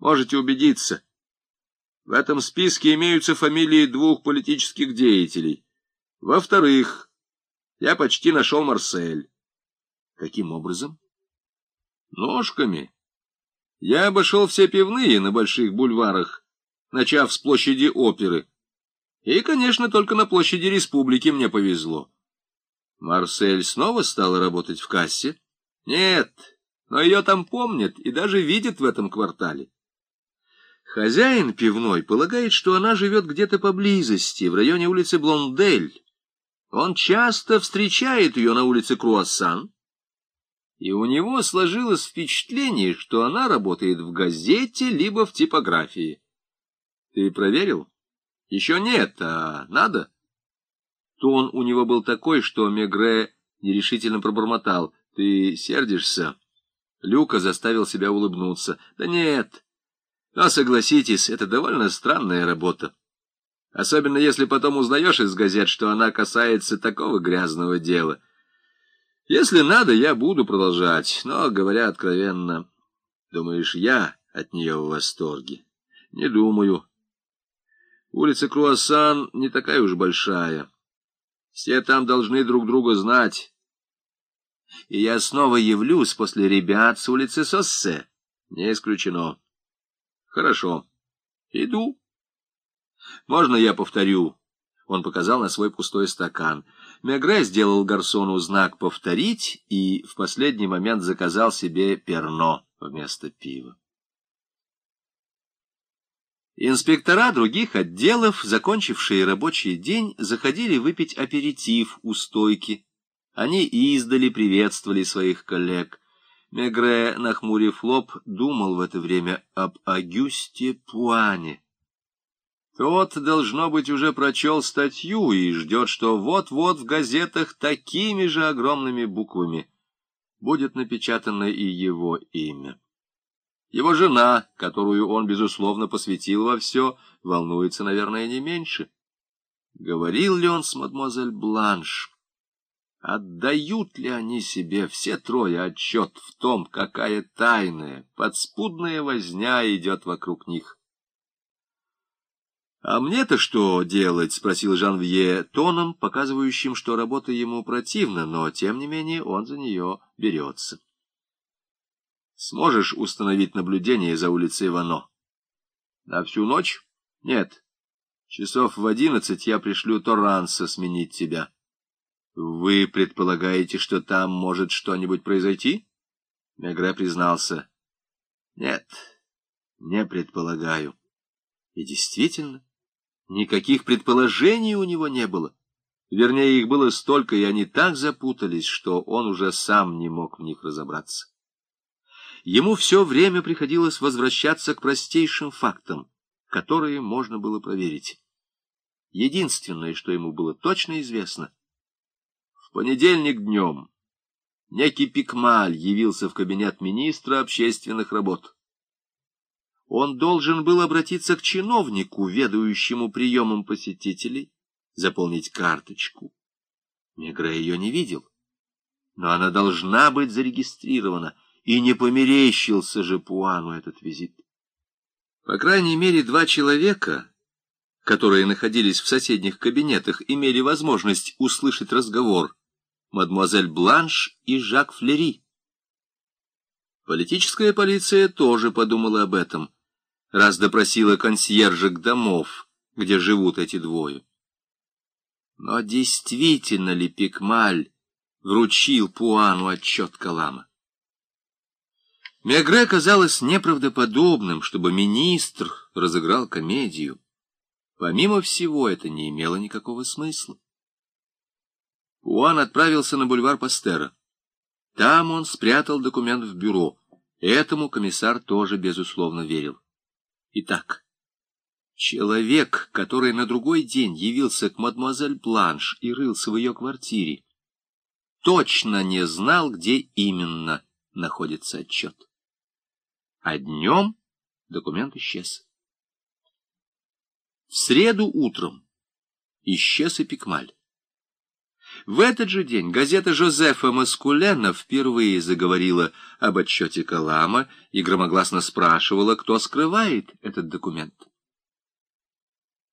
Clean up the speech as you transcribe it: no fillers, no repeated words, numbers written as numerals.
Можете убедиться. В этом списке имеются фамилии 2 политических деятелей. Во-вторых, я почти нашел Марсель. Каким образом? Ножками. Я обошел все пивные на больших бульварах, начав с площади Оперы. И, конечно, только на площади Республики мне повезло. Марсель снова стала работать в кассе? Нет, но ее там помнят и даже видят в этом квартале. Хозяин пивной полагает, что она живет где-то поблизости, в районе улицы Блондель. Он часто встречает ее на улице Круассан, и у него сложилось впечатление, что она работает в газете либо в типографии. Ты проверил? Еще нет, а надо? Тон у него был такой, что Мегре нерешительно пробормотал. Ты сердишься? Люка заставил себя улыбнуться. Да нет. Но согласитесь, это довольно странная работа. Особенно если потом узнаешь из газет, что она касается такого грязного дела. Если надо, я буду продолжать, но, говоря откровенно, думаешь, я от нее в восторге? Не думаю. Улица Круассан не такая уж большая. Все там должны друг друга знать. И я снова явлюсь после ребят с улицы Соссе. Не исключено. Хорошо. Иду. Можно я повторю? Он показал на свой пустой стакан. Мегре сделал гарсону знак «повторить» и в последний момент заказал себе перно вместо пива. Инспектора других отделов, закончившие рабочий день, заходили выпить аперитив у стойки. Они издали приветствовали своих коллег. Мегре, нахмурив лоб, думал в это время об Агюсте Пуане. Тот, должно быть, уже прочел статью и ждет, что вот-вот в газетах такими же огромными буквами будет напечатано и его имя. Его жена, которую он, безусловно, посвятил во все, волнуется, наверное, не меньше. Говорил ли он с мадемуазель Бланш? Отдают ли они себе все трое отчет в том, какая тайная, подспудная возня идет вокруг них? — А мне-то что делать? — спросил Жанвье тоном, показывающим, что работа ему противна, но, тем не менее, он за нее берется. — Сможешь установить наблюдение за улицей Вано? — На всю ночь? — Нет. Часов в 11 я пришлю Торанса сменить тебя. — Вы предполагаете, что там может что-нибудь произойти? Мегре признался. — Нет, не предполагаю. И действительно, никаких предположений у него не было. Вернее, их было столько, и они так запутались, что он уже сам не мог в них разобраться. Ему все время приходилось возвращаться к простейшим фактам, которые можно было проверить. Единственное, что ему было точно известно, в понедельник днем некий Пикмаль явился в кабинет министра общественных работ. Он должен был обратиться к чиновнику, ведающему приемом посетителей, заполнить карточку. Мегре ее не видел, но она должна быть зарегистрирована, и не померещился же Пуану этот визит. По крайней мере, 2 человека, которые находились в соседних кабинетах, имели возможность услышать разговор: мадемуазель Бланш и Жак Флери. Политическая полиция тоже подумала об этом, раз допросила консьержек домов, где живут эти двое. Но действительно ли Пикмаль вручил Пуану отчет Калама? Мегре казалось неправдоподобным, чтобы министр разыграл комедию. Помимо всего, это не имело никакого смысла. Пуан отправился на бульвар Пастера. Там он спрятал документ в бюро. Этому комиссар тоже, безусловно, верил. Итак, человек, который на другой день явился к мадемуазель Бланш и рылся в ее квартире, точно не знал, где именно находится отчет. А днем документ исчез. В среду утром исчез и Пикмаль. В этот же день газета Жозефа Маскулена впервые заговорила об отчете Калама и громогласно спрашивала, кто скрывает этот документ.